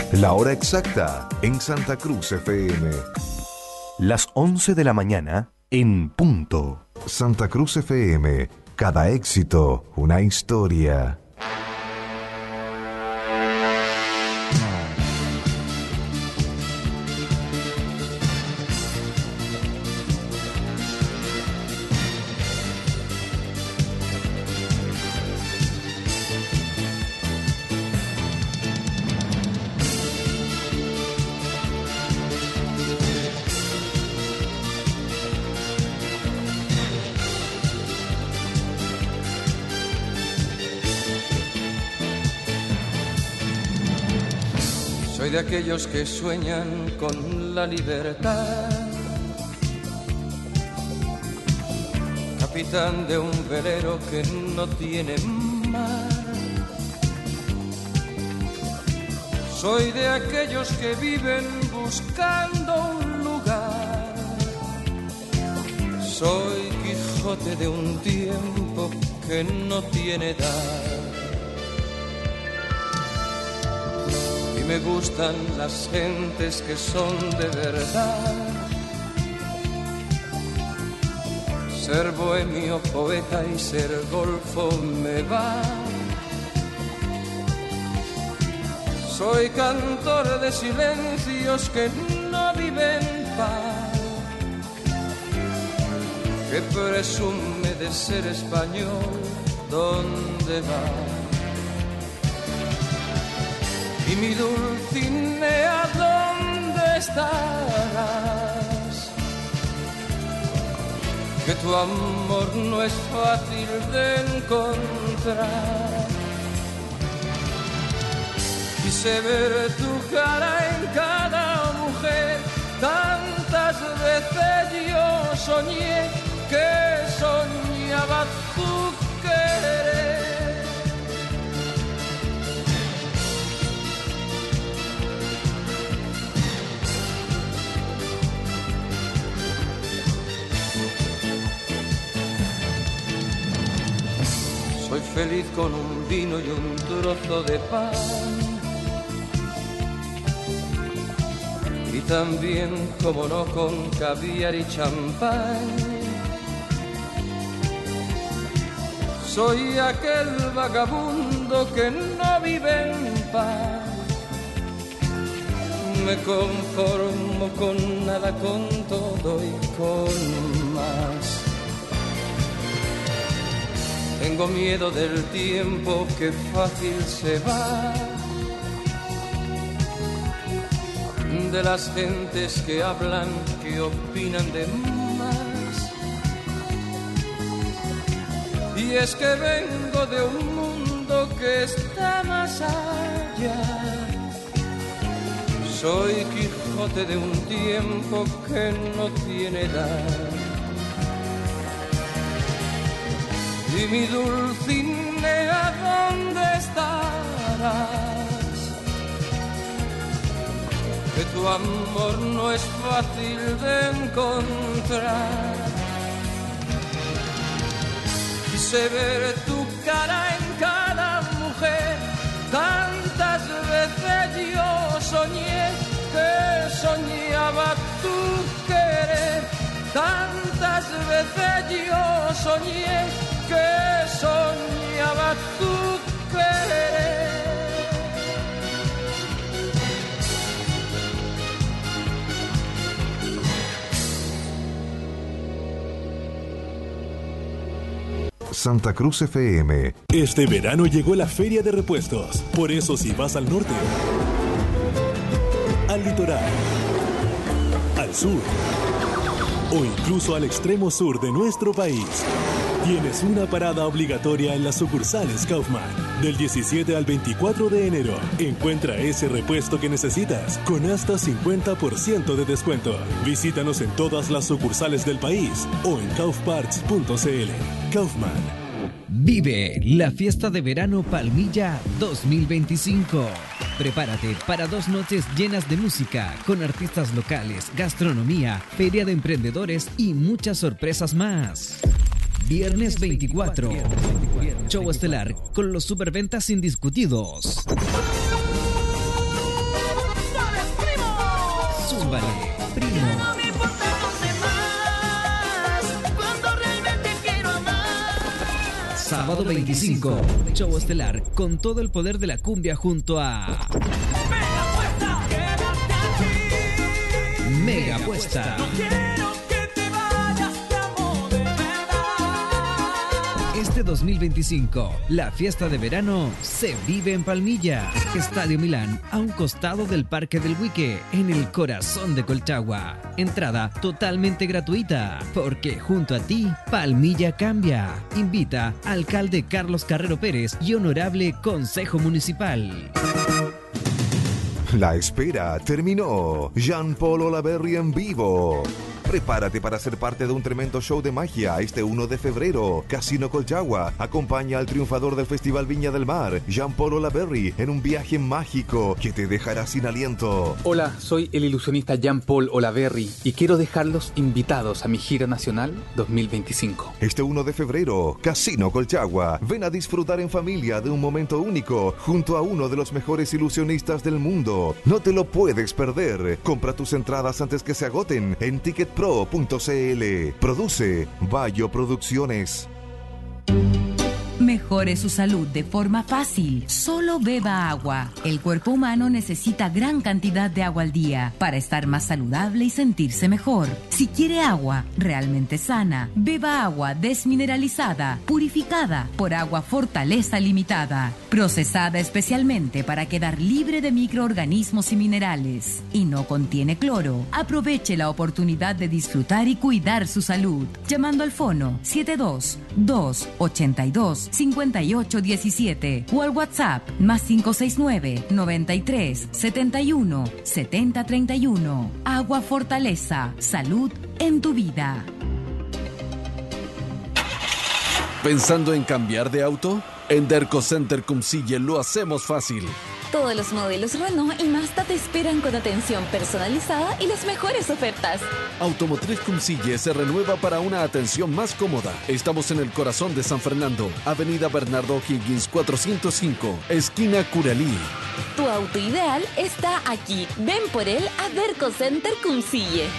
La hora exacta en Santa Cruz FM. Las 11 de la mañana en punto. Santa Cruz FM. Cada éxito, una historia. Soy de aquellos que sueñan con la libertad, capitán de un velero que no tiene mar. Soy de aquellos que viven buscando un lugar. Soy Quijote de un tiempo que no tiene edad. Me gustan las gentes que son de verdad. Ser bohemio, poeta y ser golfo me va. Soy cantor de silencios que no viven paz, que presume de ser español. ¿Dónde va? Y mi Dulcinea, ¿dónde estarás? Que tu amor no es fácil de encontrar. Quise ver tu cara en cada mujer. Tantas veces yo soñé que soñaba tu querer. Soy feliz con un vino y un trozo de pan, y también, como no, con caviar y champán. Soy aquel vagabundo que no vive en paz. Me conformo con nada, con todo y con más. Tengo miedo del tiempo que fácil se va, de las gentes que hablan, que opinan de más. Y es que vengo de un mundo que está más allá. Soy Quijote de un tiempo que no tiene edad. Y mi Dulcinea, ¿dónde estarás? Que tu amor no es fácil de encontrar. Quise ver tu cara en cada mujer. Tantas veces yo soñé que soñaba tu querer. Tantas veces yo soñé que soñaba tu querer. Santa Cruz FM. Este verano llegó la Feria de Repuestos. Por eso, si vas al norte, al litoral, al sur o incluso al extremo sur de nuestro país, tienes una parada obligatoria en las sucursales Kaufman. Del 17 al 24 de enero, encuentra ese repuesto que necesitas con hasta 50% de descuento. Visítanos en todas las sucursales del país o en kaufparts.cl. Kaufman. Vive la fiesta de verano Palmilla 2025. Prepárate para 2 noches llenas de música, con artistas locales, gastronomía, feria de emprendedores y muchas sorpresas más. Viernes 24. Show estelar con los superventas indiscutidos. Sábado 25, show estelar con todo el poder de la cumbia junto a Mega Apuesta. Este 2025, la fiesta de verano se vive en Palmilla, Estadio Milán, a un costado del Parque del Huique, en el corazón de Colchagua. Entrada totalmente gratuita, porque junto a ti, Palmilla cambia. Invita alcalde Carlos Carrero Pérez y honorable Consejo Municipal. La espera terminó. Jean-Paul Olaverry en vivo. Prepárate para ser parte de un tremendo show de magia este 1 de febrero. Casino Colchagua acompaña al triunfador del Festival Viña del Mar, Jean-Paul Olaverry, en un viaje mágico que te dejará sin aliento. Hola, soy el ilusionista Jean-Paul Olaverry y quiero dejarlos invitados a mi gira nacional 2025. Este 1 de febrero, Casino Colchagua. Ven a disfrutar en familia de un momento único junto a uno de los mejores ilusionistas del mundo. No te lo puedes perder. Compra tus entradas antes que se agoten en ticketpro.cl. Produce Bayo Producciones. Mejore su salud de forma fácil. Solo beba agua. El cuerpo humano necesita gran cantidad de agua al día para estar más saludable y sentirse mejor. Si quiere agua realmente sana, beba agua desmineralizada, purificada por Agua Fortaleza Limitada, procesada especialmente para quedar libre de microorganismos y minerales. Y no contiene cloro. Aproveche la oportunidad de disfrutar y cuidar su salud. Llamando al fono 72-282-5817 o al WhatsApp +569 93 71 70 31. Agua Fortaleza, salud en tu vida. ¿Pensando en cambiar de auto? En Derco Center Cumcille lo hacemos fácil. Todos los modelos Renault y Mazda te esperan con atención personalizada y las mejores ofertas. Automotriz Cumcille se renueva para una atención más cómoda. Estamos en el corazón de San Fernando, Avenida Bernardo Higgins 405, esquina Curalí. Tu auto ideal está aquí. Ven por él a Derco Center Cumcille.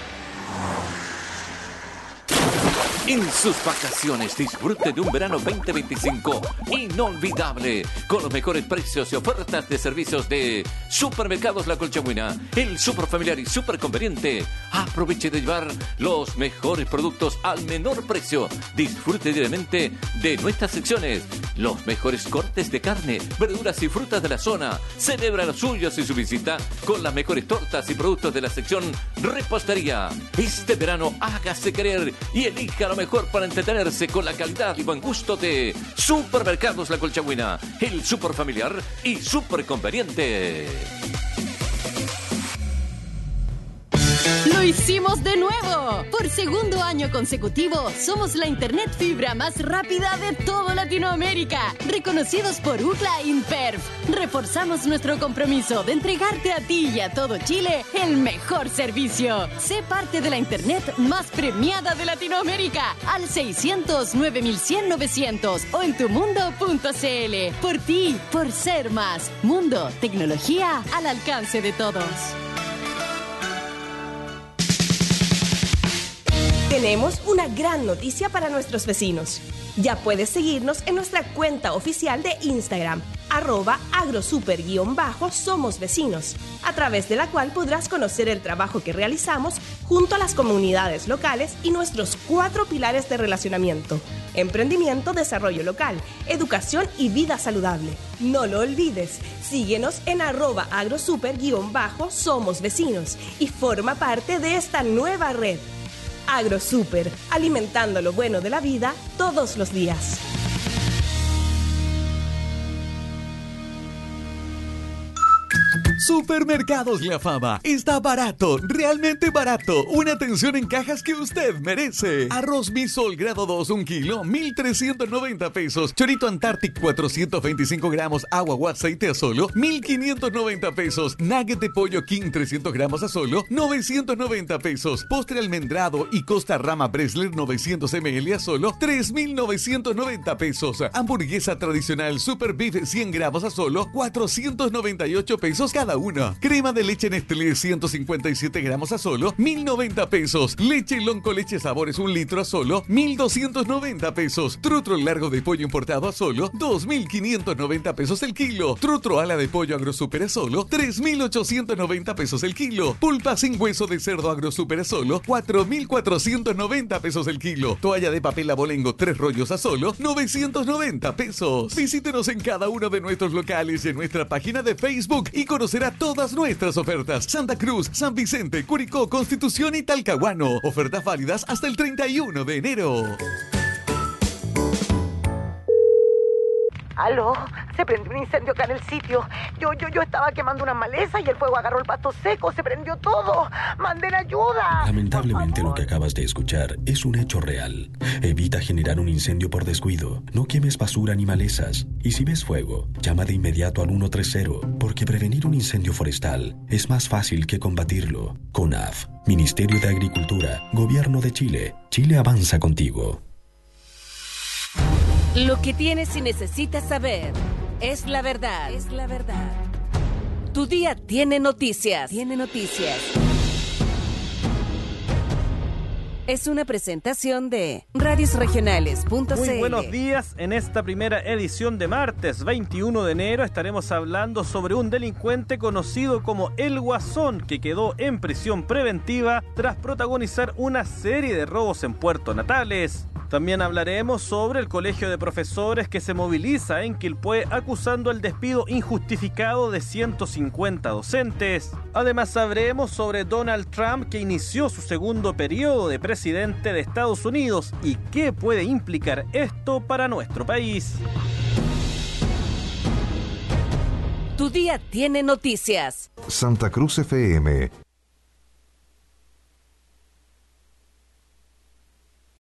En sus vacaciones disfrute de un verano 2025 inolvidable, con los mejores precios y ofertas de servicios de Supermercados La Colchagüina, el super familiar y super conveniente. Aproveche de llevar los mejores productos al menor precio. Disfrute diariamente de nuestras secciones, los mejores cortes de carne, verduras y frutas de la zona. Celebra los suyos y su visita con las mejores tortas y productos de la sección repostería. Este verano hágase querer y elija lo mejor para entretenerse con la calidad y buen gusto de Supermercados La Colchagüina, el super familiar y super conveniente. ¡Lo hicimos de nuevo! Por segundo año consecutivo, somos la internet fibra más rápida de toda Latinoamérica. Reconocidos por UCLA InPerf. Reforzamos nuestro compromiso de entregarte a ti y a todo Chile el mejor servicio. Sé parte de la internet más premiada de Latinoamérica. Al 600-9100-900 o en tumundo.cl. Por ti, por ser más. Mundo, tecnología al alcance de todos. Tenemos una gran noticia para nuestros vecinos. Ya puedes seguirnos en nuestra cuenta oficial de Instagram, @agrosuper_somos vecinos, a través de la cual podrás conocer el trabajo que realizamos junto a las comunidades locales y nuestros 4 pilares de relacionamiento: emprendimiento, desarrollo local, educación y vida saludable. No lo olvides, síguenos en @agrosuper_somos vecinos y forma parte de esta nueva red. AgroSuper, alimentando lo bueno de la vida todos los días. Supermercados La Fama. Está barato, realmente barato. Una atención en cajas que usted merece. Arroz Misol grado 2, 1 kilo, 1,390 pesos. Chorito Antarctic, 425 gramos, agua o aceite a solo 1,590 pesos. Nugget de pollo King, 300 gramos a solo 990 pesos. Postre almendrado y Costa Rama Bresler, 900 ml a solo 3,990 pesos. Hamburguesa tradicional Super Beef, 100 gramos a solo 498 pesos cada cada uno. Crema de leche Nestlé 157 gramos a solo 1.090 pesos. Leche Lonco Leche Sabores 1 litro a solo 1.290 pesos. Trutro largo de pollo importado a solo 2.590 pesos el kilo. Trutro ala de pollo AgroSuper a solo 3.890 pesos el kilo. Pulpa sin hueso de cerdo AgroSuper a solo 4.490 pesos el kilo. Toalla de papel Abolengo 3 rollos a solo 990 pesos. Visítenos en cada uno de nuestros locales y en nuestra página de Facebook y conocerá todas nuestras ofertas. Santa Cruz, San Vicente, Curicó, Constitución y Talcahuano. Ofertas válidas hasta el 31 de enero. Aló, se prendió un incendio acá en el sitio. Yo estaba quemando una maleza y el fuego agarró el pasto seco, se prendió todo. ¡Manden ayuda! Lamentablemente lo que acabas de escuchar es un hecho real. Evita generar un incendio por descuido. No quemes basura ni malezas. Y si ves fuego, llama de inmediato al 130, porque prevenir un incendio forestal es más fácil que combatirlo. CONAF, Ministerio de Agricultura, Gobierno de Chile. Chile avanza contigo. Lo que tienes y necesitas saber es la verdad. Es la verdad. Tu día tiene noticias. Tiene noticias. Es una presentación de radiosregionales.cl. Muy buenos días. En esta primera edición de martes 21 de enero estaremos hablando sobre un delincuente conocido como El Guasón, que quedó en prisión preventiva tras protagonizar una serie de robos en Puerto Natales. También hablaremos sobre el colegio de profesores que se moviliza en Quilpué acusando el despido injustificado de 150 docentes. Además sabremos sobre Donald Trump, que inició su segundo periodo de presidente de Estados Unidos y qué puede implicar esto para nuestro país. Tu día tiene noticias. Santa Cruz FM